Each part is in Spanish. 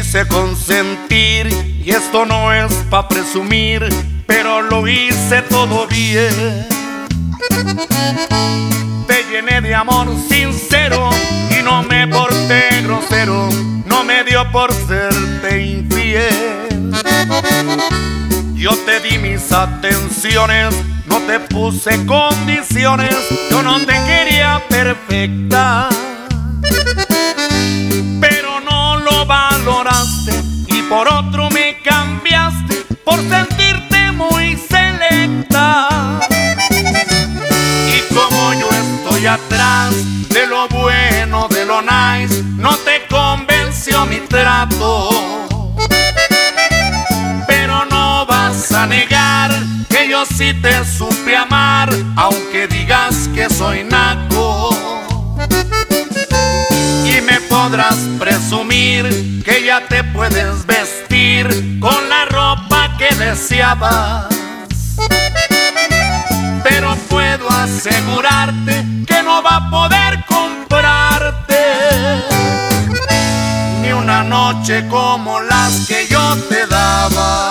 quise consentir y esto no es pa' presumir, pero lo hice todo bien. Te llené de amor sincero y no me porté grosero, no me dio por serte infiel. Yo te di mis atenciones, no te puse condiciones, yo no te quería perfecta, pero no lo valoraste y por otro me cambiaste por sentirte muy selecta. Y como yo estoy atrás de lo bueno, de lo nice, no te convenció mi trato, pero no vas a negar que yo sí te supe amar, aunque digas que soy naco. Y me podrás presumir que ya te puedes vestir con la ropa que deseabas, pero puedo asegurarte que no va a poder comprarte ni una noche como las que yo te daba.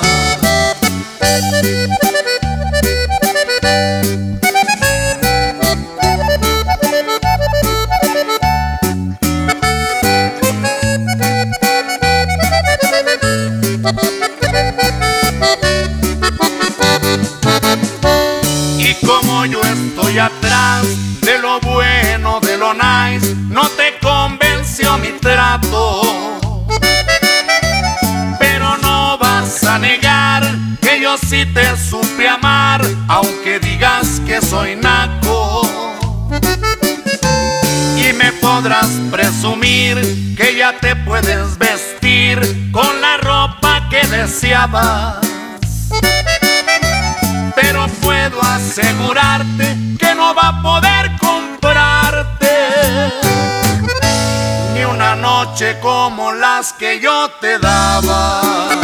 Y como yo estoy atrás de lo bueno, de lo nice, no te convenció mi trato, pero no vas a negar que yo sí te supe amar, aunque digas que soy naco. Y me podrás presumir que ya te puedes vestir con la ropa que deseabas, pero puedo asegurarte que no va a poder comprarte ni una noche como las que yo te daba.